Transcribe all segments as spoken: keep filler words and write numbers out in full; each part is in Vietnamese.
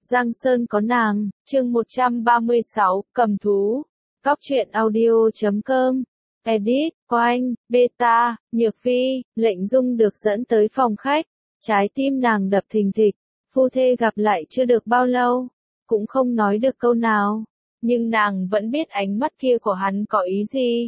Giang Sơn có nàng, chương một trăm ba mươi sáu, cầm thú. Góc truyện audio chấm com. Edit, Quanh, Beta, Nhược Phi, Lệnh Dung được dẫn tới phòng khách. Trái tim nàng đập thình thịch. Phu thê gặp lại chưa được bao lâu. Cũng không nói được câu nào. Nhưng nàng vẫn biết ánh mắt kia của hắn có ý gì.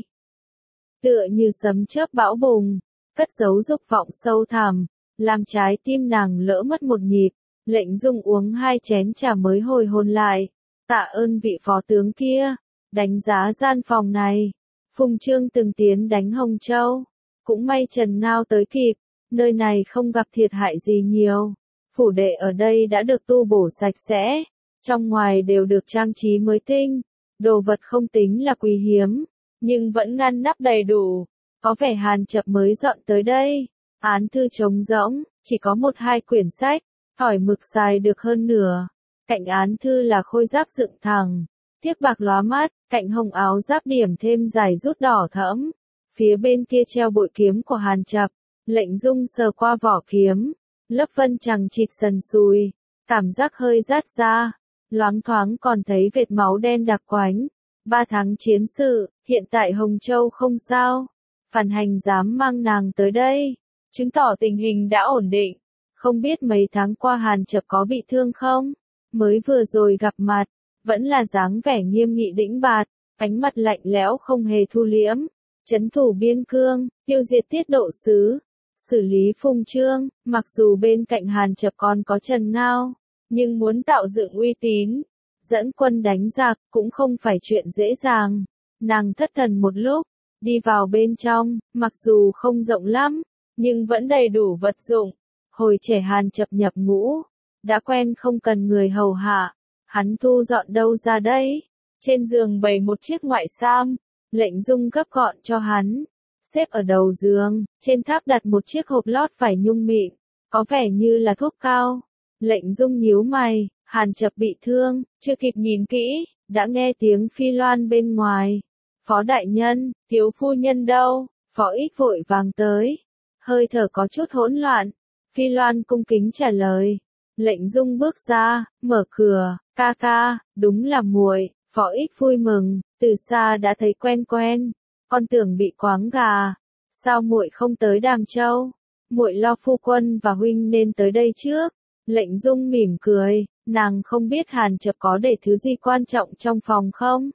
Tựa như sấm chớp bão bùng. Cất giấu dục vọng sâu thẳm. Làm trái tim nàng lỡ mất một nhịp. Lệnh Dung uống hai chén trà mới hồi hồn lại. Tạ ơn vị phó tướng kia. Đánh giá gian phòng này. Phùng Trương từng tiến đánh Hồng Châu. Cũng may Trần Ngao tới kịp. Nơi này không gặp thiệt hại gì nhiều. Phủ đệ ở đây đã được tu bổ sạch sẽ. Trong ngoài đều được trang trí mới tinh. Đồ vật không tính là quý hiếm. Nhưng vẫn ngăn nắp đầy đủ. Có vẻ Hàn Chập mới dọn tới đây. Án thư trống rỗng. Chỉ có một hai quyển sách. Thỏi mực dài được hơn nửa. Cạnh án thư là khôi giáp dựng thẳng. Tiếc bạc lóa mắt, cạnh hồng áo giáp điểm thêm dài rút đỏ thẫm. Phía bên kia treo bội kiếm của Hàn Chập. Lệnh Dung sờ qua vỏ kiếm. Lớp vân chằng chịt sần sùi. Cảm giác hơi rát ra. Loáng thoáng còn thấy vệt máu đen đặc quánh. Ba tháng chiến sự, hiện tại Hồng Châu không sao. Phản hành dám mang nàng tới đây. Chứng tỏ tình hình đã ổn định. Không biết mấy tháng qua Hàn Chập có bị thương không? Mới vừa rồi gặp mặt, vẫn là dáng vẻ nghiêm nghị đĩnh bạt, ánh mặt lạnh lẽo không hề thu liễm. Trấn thủ biên cương, tiêu diệt tiết độ sứ, xử lý Phùng Trương, mặc dù bên cạnh Hàn Chập còn có Trần Ngao, nhưng muốn tạo dựng uy tín, dẫn quân đánh giặc cũng không phải chuyện dễ dàng. Nàng thất thần một lúc, đi vào bên trong, mặc dù không rộng lắm, nhưng vẫn đầy đủ vật dụng. Hồi trẻ Hàn Chập nhập ngũ, đã quen không cần người hầu hạ, hắn thu dọn đâu ra đấy. Trên giường bày một chiếc ngoại sam, Lệnh Dung gấp gọn cho hắn, xếp ở đầu giường, trên tháp đặt một chiếc hộp lót vải nhung mịn, có vẻ như là thuốc cao. Lệnh Dung nhíu mày, Hàn Chập bị thương, chưa kịp nhìn kỹ, đã nghe tiếng phi loan bên ngoài. Phó đại nhân, thiếu phu nhân đâu? Phó Ích vội vàng tới, hơi thở có chút hỗn loạn. Phi Loan cung kính trả lời. Lệnh Dung bước ra, mở cửa, ca ca, đúng là muội. Phó Ích vui mừng, từ xa đã thấy quen quen. Con tưởng bị quáng gà. Sao muội không tới Đàm Châu? Muội lo phu quân và huynh nên tới đây trước. Lệnh Dung mỉm cười, nàng không biết Hàn Chập có để thứ gì quan trọng trong phòng không?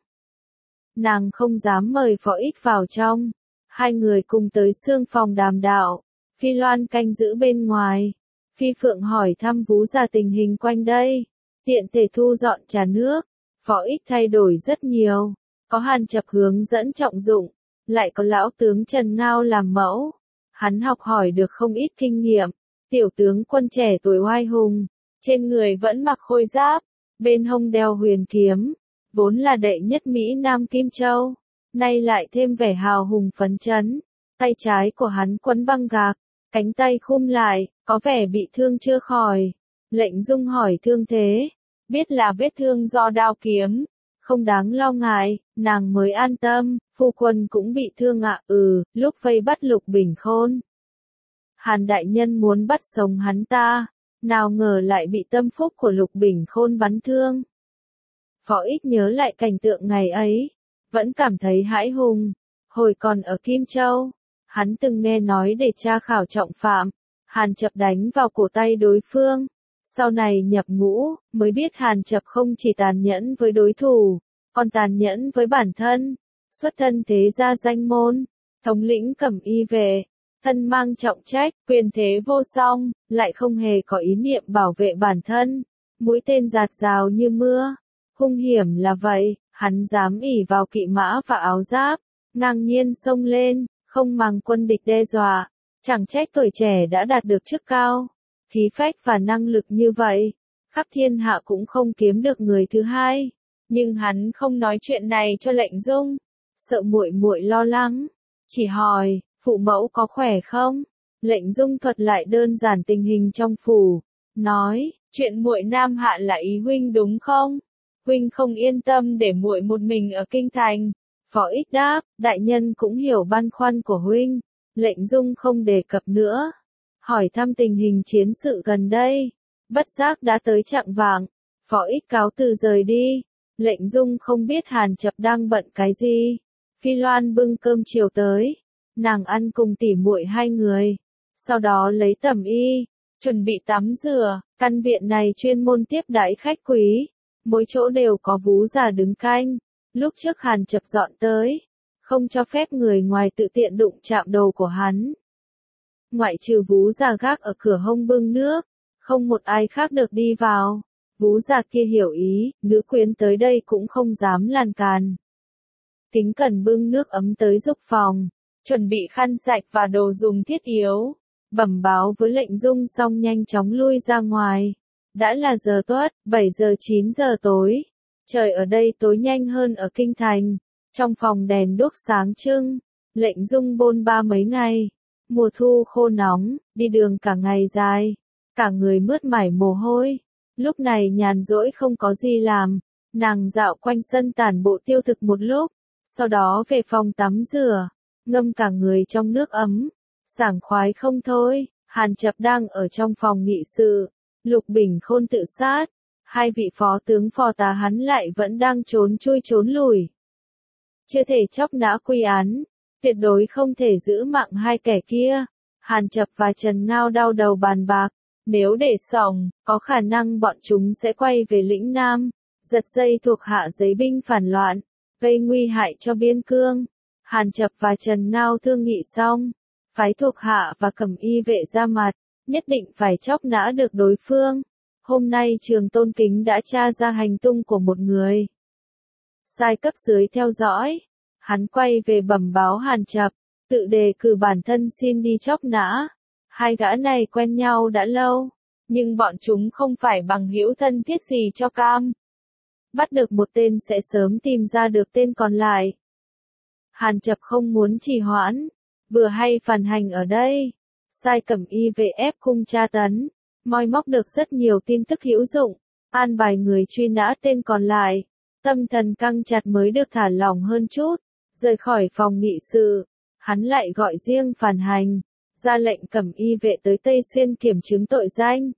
Nàng không dám mời Phó Ích vào trong. Hai người cùng tới xương phòng đàm đạo. Phi Loan canh giữ bên ngoài. Phi Phượng hỏi thăm Vú Già tình hình quanh đây. Tiện thể thu dọn trà nước. Phó Ích thay đổi rất nhiều. Có Hàn Chập hướng dẫn trọng dụng. Lại có lão tướng Trần Ngao làm mẫu. Hắn học hỏi được không ít kinh nghiệm. Tiểu tướng quân trẻ tuổi oai hùng. Trên người vẫn mặc khôi giáp. Bên hông đeo huyền kiếm. Vốn là đệ nhất Mỹ Nam Kim Châu. Nay lại thêm vẻ hào hùng phấn chấn. Tay trái của hắn quấn băng gạc. Cánh tay khum lại, có vẻ bị thương chưa khỏi. Lệnh Dung hỏi thương thế. Biết là vết thương do đao kiếm. Không đáng lo ngại, nàng mới an tâm. Phu quân cũng bị thương ạ. À? Ừ, lúc vây bắt Lục Bình Khôn. Hàn đại nhân muốn bắt sống hắn ta. Nào ngờ lại bị tâm phúc của Lục Bình Khôn bắn thương. Phó Ích nhớ lại cảnh tượng ngày ấy. Vẫn cảm thấy hãi hùng. Hồi còn ở Kim Châu. Hắn từng nghe nói để tra khảo trọng phạm, Hàn Chập đánh vào cổ tay đối phương. Sau này nhập ngũ, mới biết Hàn Chập không chỉ tàn nhẫn với đối thủ, còn tàn nhẫn với bản thân. Xuất thân thế gia danh môn, thống lĩnh cẩm y vệ, thân mang trọng trách, quyền thế vô song, lại không hề có ý niệm bảo vệ bản thân. Mũi tên rạt rào như mưa, hung hiểm là vậy, hắn dám ỷ vào kỵ mã và áo giáp, ngang nhiên xông lên. Không màng quân địch đe dọa, chẳng trách tuổi trẻ đã đạt được chức cao, khí phách và năng lực như vậy, khắp thiên hạ cũng không kiếm được người thứ hai. Nhưng hắn không nói chuyện này cho Lệnh Dung, sợ muội muội lo lắng, chỉ hỏi, phụ mẫu có khỏe không? Lệnh Dung thuật lại đơn giản tình hình trong phủ, nói, chuyện muội Nam Hạ là ý huynh đúng không? Huynh không yên tâm để muội một mình ở kinh thành. Phó Ích đáp, đại nhân cũng hiểu băn khoăn của huynh. Lệnh Dung không đề cập nữa. Hỏi thăm tình hình chiến sự gần đây. Bất giác đã tới chạng vạng. Phó Ích cáo từ rời đi. Lệnh Dung không biết Hàn Chập đang bận cái gì. Phi Loan bưng cơm chiều tới. Nàng ăn cùng tỉ muội hai người. Sau đó lấy tẩm y, chuẩn bị tắm rửa. Căn viện này chuyên môn tiếp đãi khách quý. Mỗi chỗ đều có vú già đứng canh. Lúc trước Hàn Chập dọn tới, không cho phép người ngoài tự tiện đụng chạm đồ của hắn. Ngoại trừ vú già gác ở cửa hông bưng nước, không một ai khác được đi vào. Vú già kia hiểu ý, nữ quyến tới đây cũng không dám lan can. Kính cẩn bưng nước ấm tới dục phòng, chuẩn bị khăn sạch và đồ dùng thiết yếu. Bẩm báo với Lệnh Dung xong nhanh chóng lui ra ngoài. Đã là giờ tuất, bảy giờ chín giờ tối. Trời ở đây tối nhanh hơn ở kinh thành. Trong phòng đèn đuốc sáng trưng. Lệnh Dung bôn ba mấy ngày. Mùa thu khô nóng, đi đường cả ngày dài. Cả người mướt mải mồ hôi. Lúc này nhàn rỗi không có gì làm. Nàng dạo quanh sân tản bộ tiêu thực một lúc. Sau đó về phòng tắm rửa. Ngâm cả người trong nước ấm. Sảng khoái không thôi. Hàn Chập đang ở trong phòng nghị sự. Lục Bình Khôn tự sát. Hai vị phó tướng phò tá hắn lại vẫn đang trốn chui trốn lùi. Chưa thể chóc nã quy án. Tuyệt đối không thể giữ mạng hai kẻ kia. Hàn Chập và Trần Ngao đau đầu bàn bạc. Nếu để xỏng, có khả năng bọn chúng sẽ quay về lĩnh Nam. Giật dây thuộc hạ giấy binh phản loạn. Gây nguy hại cho biên cương. Hàn Chập và Trần Ngao thương nghị xong. Phái thuộc hạ và cẩm y vệ ra mặt. Nhất định phải chóc nã được đối phương. Hôm nay Trường Tôn Kính đã tra ra hành tung của một người. Sai cấp dưới theo dõi. Hắn quay về bẩm báo Hàn Chập, tự đề cử bản thân xin đi chóc nã. Hai gã này quen nhau đã lâu, nhưng bọn chúng không phải bằng hữu thân thiết gì cho cam. Bắt được một tên sẽ sớm tìm ra được tên còn lại. Hàn Chập không muốn trì hoãn, vừa hay phản hành ở đây. Sai cẩm y về ép cung tra tấn, moi móc được rất nhiều tin tức hữu dụng, an bài người truy nã tên còn lại. Tâm thần căng chặt mới được thả lỏng hơn chút. Rời khỏi phòng nghị sự, hắn lại gọi riêng phản hành, ra lệnh cẩm y vệ tới Tây Xuyên kiểm chứng tội danh.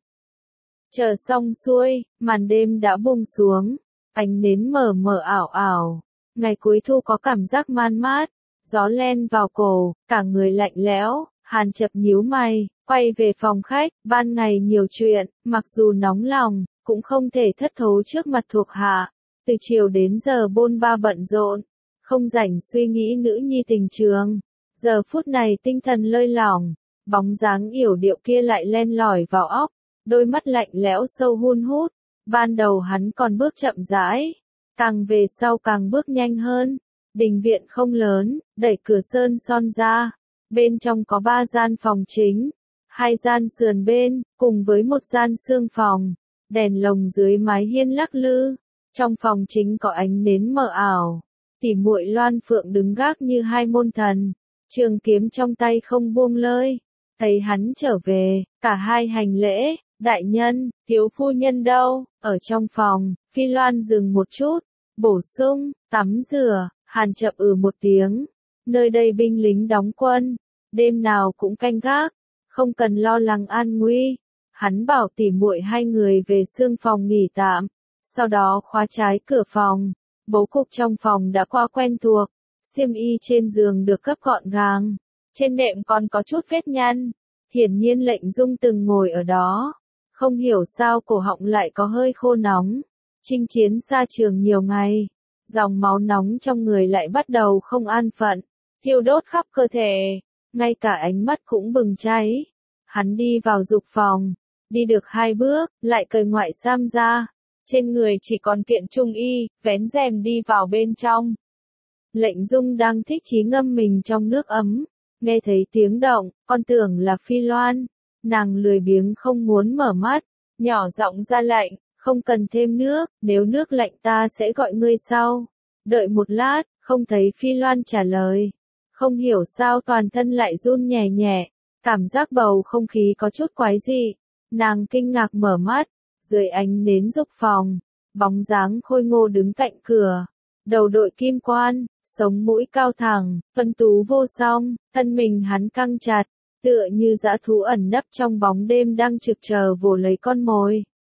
Chờ xong xuôi, màn đêm đã buông xuống, ánh nến mờ mờ ảo ảo. Ngày cuối thu có cảm giác man mát, gió len vào cổ, cả người lạnh lẽo. Hàn Chập nhíu mày, quay về phòng khách. Ban ngày nhiều chuyện, mặc dù nóng lòng, cũng không thể thất thố trước mặt thuộc hạ. Từ chiều đến giờ bôn ba bận rộn, không rảnh suy nghĩ nữ nhi tình trường. Giờ phút này tinh thần lơi lỏng, bóng dáng yểu điệu kia lại len lỏi vào óc, đôi mắt lạnh lẽo sâu hun hút. Ban đầu hắn còn bước chậm rãi, càng về sau càng bước nhanh hơn. Đình viện không lớn, đẩy cửa sơn son ra. Bên trong có ba gian phòng chính, hai gian sườn bên, cùng với một gian xương phòng. Đèn lồng dưới mái hiên lắc lư. Trong phòng chính có ánh nến mờ ảo. Tỉ muội Loan Phượng đứng gác như hai môn thần. Trường kiếm trong tay không buông lơi. Thấy hắn trở về, cả hai hành lễ. Đại nhân, thiếu phu nhân đâu? Ở trong phòng. Phi Loan dừng một chút, bổ sung, tắm rửa. Hàn Chập ừ một tiếng. Nơi đây binh lính đóng quân, đêm nào cũng canh gác, không cần lo lắng an nguy. Hắn bảo tỉ muội hai người về xương phòng nghỉ tạm, sau đó khóa trái cửa phòng. Bố cục trong phòng đã qua quen thuộc, xiêm y trên giường được cấp gọn gàng, trên nệm còn có chút vết nhăn. Hiển nhiên Lệnh Dung từng ngồi ở đó, không hiểu sao cổ họng lại có hơi khô nóng. Chinh chiến xa trường nhiều ngày, dòng máu nóng trong người lại bắt đầu không an phận, thiêu đốt khắp cơ thể, ngay cả ánh mắt cũng bừng cháy. Hắn đi vào dục phòng, đi được hai bước, lại cởi ngoại sam ra. Trên người chỉ còn kiện trung y, vén rèm đi vào bên trong. Lệnh Dung đang thích chí ngâm mình trong nước ấm, nghe thấy tiếng động, con tưởng là Phi Loan. Nàng lười biếng không muốn mở mắt, nhỏ giọng ra lệnh, không cần thêm nước, nếu nước lạnh ta sẽ gọi ngươi sau. Đợi một lát, không thấy Phi Loan trả lời. Không hiểu sao toàn thân lại run nhẹ nhẹ, cảm giác bầu không khí có chút quái dị. Nàng kinh ngạc mở mắt, dưới ánh nến dục phòng, bóng dáng khôi ngô đứng cạnh cửa. Đầu đội kim quan, sống mũi cao thẳng, phân tú vô song, thân mình hắn căng chặt, tựa như dã thú ẩn nấp trong bóng đêm đang trực chờ vồ lấy con mồi.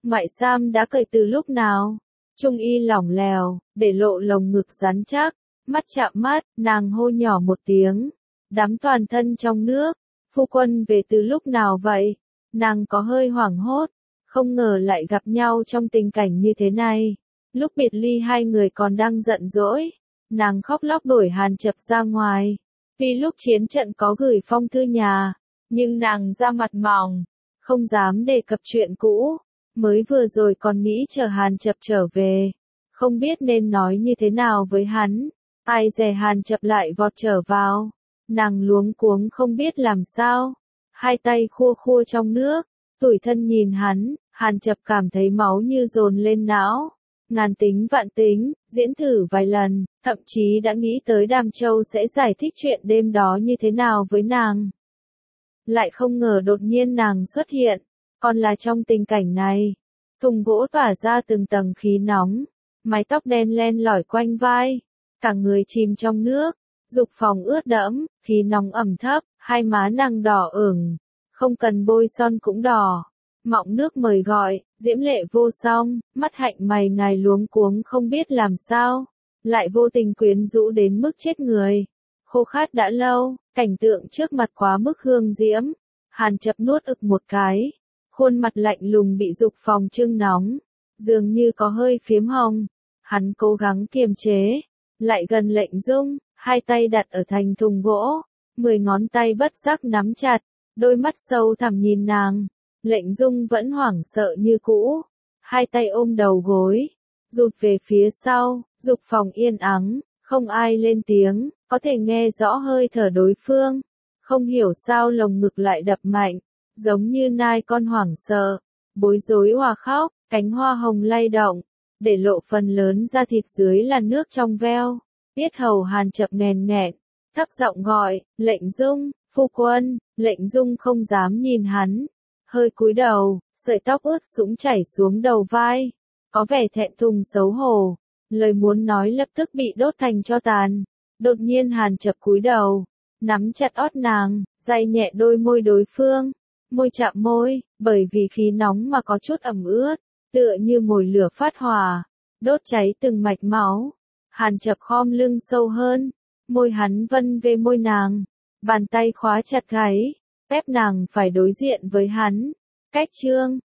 Ngoại sam đã cởi từ lúc nào? Trung y lỏng lèo, để lộ lồng ngực rắn chắc, mắt chạm mắt, nàng hô nhỏ một tiếng, đắm toàn thân trong nước. Phu quân về từ lúc nào vậy? Nàng có hơi hoảng hốt, không ngờ lại gặp nhau trong tình cảnh như thế này. Lúc biệt ly hai người còn đang giận dỗi, nàng khóc lóc đuổi Hàn Chập ra ngoài. Vì lúc chiến trận có gửi phong thư nhà, nhưng nàng ra mặt mỏng, không dám đề cập chuyện cũ. Mới vừa rồi còn nghĩ chờ Hàn Chập trở về, không biết nên nói như thế nào với hắn. Ai dè Hàn Chập lại vọt trở vào, nàng luống cuống không biết làm sao, hai tay khua khua trong nước, tủi thân nhìn hắn. Hàn Chập cảm thấy máu như dồn lên não, ngàn tính vạn tính, diễn thử vài lần, thậm chí đã nghĩ tới Đàm Châu sẽ giải thích chuyện đêm đó như thế nào với nàng. Lại không ngờ đột nhiên nàng xuất hiện, còn là trong tình cảnh này. Thùng gỗ tỏa ra từng tầng khí nóng, mái tóc đen len lỏi quanh vai, cả người chìm trong nước, dục phòng ướt đẫm, khí nóng ẩm thấp, hai má nàng đỏ ửng, không cần bôi son cũng đỏ. Mọng nước mời gọi, diễm lệ vô song, mắt hạnh mày ngài luống cuống không biết làm sao, lại vô tình quyến rũ đến mức chết người. Khô khát đã lâu, cảnh tượng trước mặt quá mức hương diễm. Hàn Chập nuốt ực một cái, khuôn mặt lạnh lùng bị dục phòng trưng nóng, dường như có hơi phiếm hồng. Hắn cố gắng kiềm chế, lại gần Lệnh Dung, hai tay đặt ở thành thùng gỗ, mười ngón tay bất giác nắm chặt, đôi mắt sâu thẳm nhìn nàng. Lệnh Dung vẫn hoảng sợ như cũ, hai tay ôm đầu gối, rụt về phía sau. Dục phòng yên ắng, không ai lên tiếng, có thể nghe rõ hơi thở đối phương. Không hiểu sao lồng ngực lại đập mạnh, giống như nai con hoảng sợ, bối rối hòa khóc, cánh hoa hồng lay động, để lộ phần lớn da thịt dưới là nước trong veo. Yết hầu Hàn Chập nghèn nghẹn, thấp giọng gọi, Lệnh Dung, phu quân. Lệnh Dung không dám nhìn hắn, hơi cúi đầu, sợi tóc ướt sũng chảy xuống đầu vai, có vẻ thẹn thùng xấu hổ, lời muốn nói lập tức bị đốt thành tro tàn. Đột nhiên Hàn Chập cúi đầu, nắm chặt ót nàng, day nhẹ đôi môi đối phương, môi chạm môi, bởi vì khí nóng mà có chút ẩm ướt, tựa như mồi lửa phát hỏa, đốt cháy từng mạch máu. Hàn Chập khom lưng sâu hơn, môi hắn vân về môi nàng, bàn tay khóa chặt gáy, ép nàng phải đối diện với hắn. Cách chương